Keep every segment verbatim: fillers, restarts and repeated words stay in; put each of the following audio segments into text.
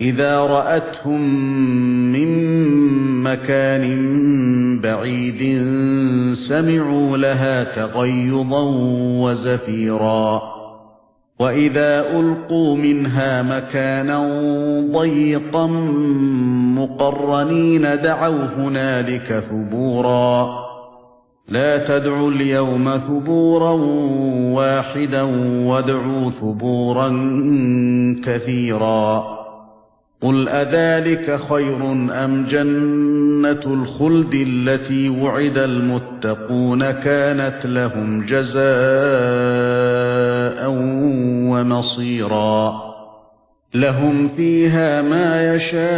إِذَا رَأَتْهُم مِّن مَّكَانٍ بَعِيدٍ سَمِعُوا لَهَا تَغَيُّظًا وَزَفِيرًا وَإِذَا أُلْقُوا مِنْهَا مَكَانًا ضَيِّقًا مُقَرَّنِينَ دَعَوْا هُنَالِكَ ثُبُورًا لَا تَدْعُوا الْيَوْمَ ثُبُورًا وَاحِدًا وَادْعُوا ثُبُورًا كَثِيرًا قُلْ أَذَلِكَ خَيْرٌ أَمْ جَنَّةُ الْخُلْدِ الَّتِي وُعِدَ الْمُتَّقُونَ كَانَتْ لَهُمْ جَزَاءً وَمَصِيرًا لَهُمْ فِيهَا مَا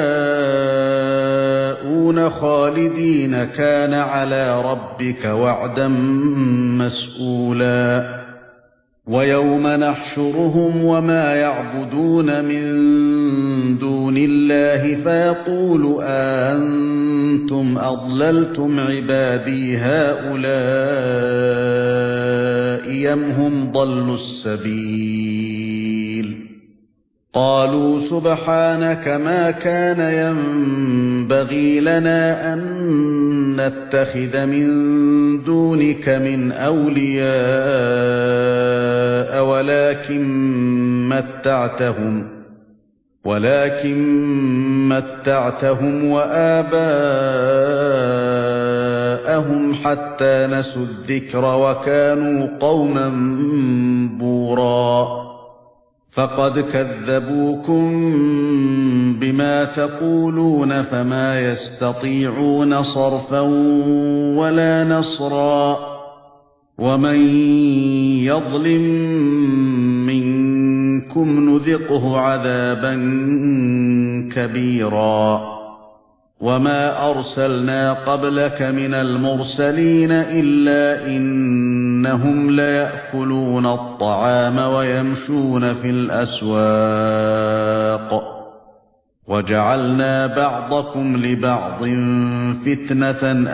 يَشَاءُونَ خَالِدِينَ كَانَ عَلَى رَبِّكَ وَعْدًا مَسْئُولًا وَيَوْمَ نَحْشُرُهُمْ وَمَا يَعْبُدُونَ مِن دُونِ اللَّهِ فَيَقُولُ أَأَنتُمْ أَضْلَلْتُمْ عِبَادِي هَؤُلَاءِ أَمْ هُمْ ضَلُّوا السَّبِيلَ قَالُوا سُبْحَانَكَ مَا كَانَ يَنبَغِي لَنَا أَن نَّتَّخِذَ مِن دُونِكَ مِنْ أَوْلِيَاءَ وَلَكِن مَّتَّعْتَهُمْ ولكن متعتهم وآباءهم حتى نسوا الذكر وكانوا قوما بورا فقد كذبوكم بما تقولون فما يستطيعون صرفا ولا نصرا ومن يظلم منكم نذقه عذابا كبيرا وما أرسلنا قبلك من المرسلين إلا إنهم ليأكلون الطعام ويمشون في الأسواق وجعلنا بعضكم لبعض فتنة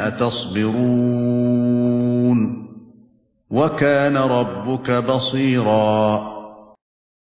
أتصبرون وكان ربك بصيرا